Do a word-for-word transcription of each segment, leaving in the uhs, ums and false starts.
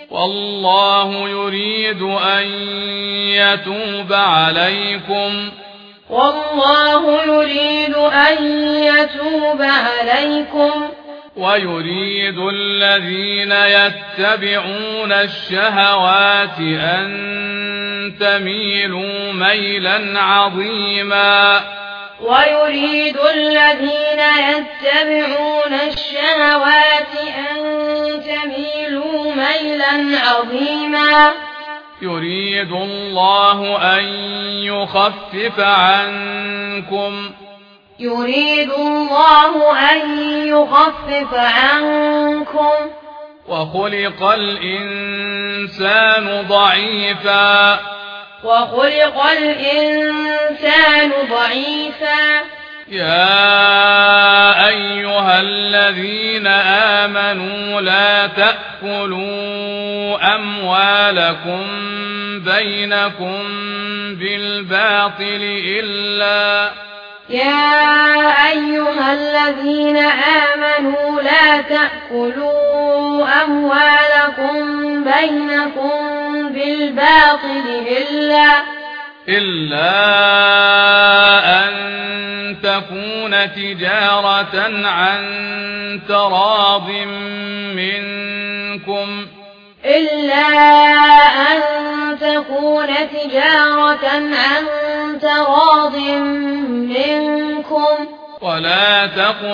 والله يريد أن يتوب عليكم والله يريد أن يتوب عليكم ويريد الذين يتبعون الشهوات أن تميلوا ميلا عظيما ويريد الذين يتبعون الشهوات أن تميلوا ميلا عظيما يريد الله أن يخفف عنكم يريد الله أن يخفف عنكم وخلق الإنسان ضعيفا وخلق الإنسان ضعيفا يا أيها الذين آمنوا لا تأكلوا أموالكم بينكم بالباطل إلا يا أيها الذين آمنوا لا تأكلوا أموالكم بينكم بالباطل إلا إلا أن تكون تجارة عن تراض منكم إلا أن تكون تجارة عن تراض منكم ولا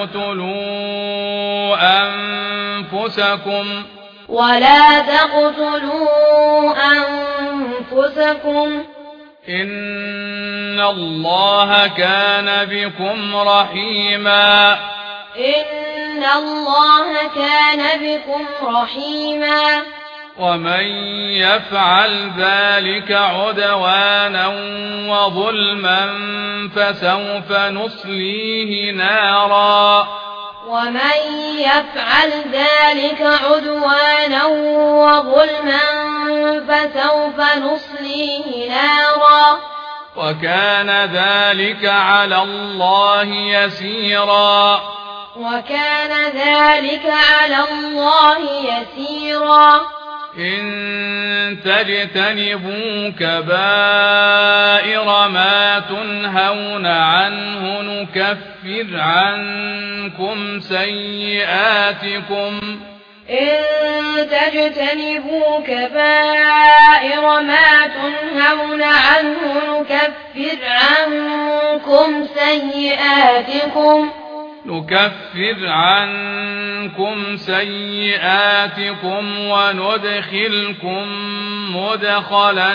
تقتلوا أنفسكم ولا تقتلوا أنفسكم إن الله كان بكم رحيما إن الله كان بكم رحيما ومن يفعل ذلك عدوانا وظلما فسوف نصليه نارا ومن يفعل ذلك عدوانا وظلما فسوف نصليه نارا وكان ذلك على الله يسيرا وكان ذلك على الله يسيرا إن تجتنبوا كبائر ما تنهون عنه نكفر عنكم سيئاتكم إن تجتنبوا كبائر ما تنهون عنه نكفر عنكم سيئاتكم نكفر عنكم سيئاتكم وندخلكم مدخلا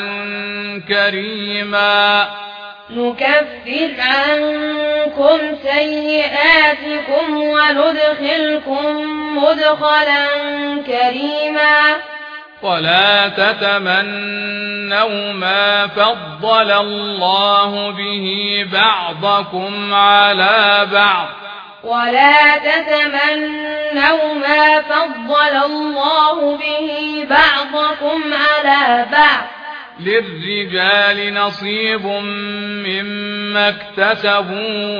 كريما نكفر عنكم سيئاتكم وندخلكم مدخلا كريما ولا تتمنوا ما فضل الله به بعضكم على بعض ولا تتمنوا ما فضل الله به بعضكم على بعض للرجال نصيب مما اكتسبوا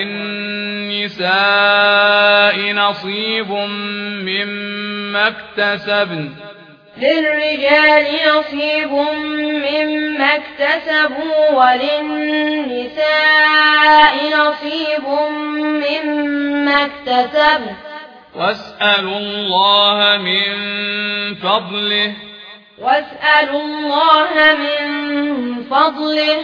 وللنساء نصيب مما اكتسبن للرجال نصيب مما اكتسبوا وللنساء نصيب مما اكتسبن واسألوا الله من فضله واسألوا الله من فضله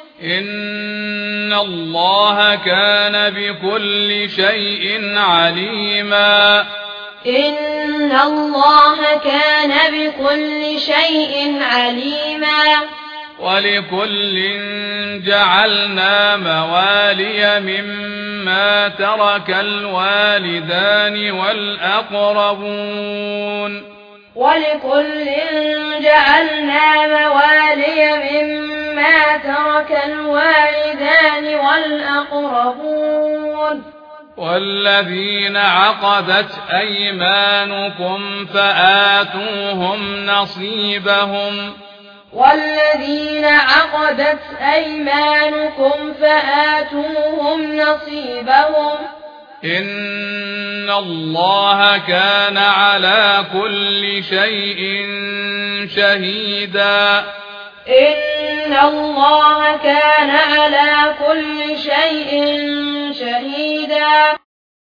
إن الله كان بكل شيء عليما إن الله كان بكل شيء عليما ولكل جعلنا موالي مما ترك الوالدان والأقربون ولكل جعلنا موالي مما ترك الوالدان والأقربون والذين عقدت أيمانكم فآتوهم نصيبهم والذين عقدت أيمانكم فآتوهم نصيبهم إن الله كان على كل شيء شهيدا إن الله كان على كل شيء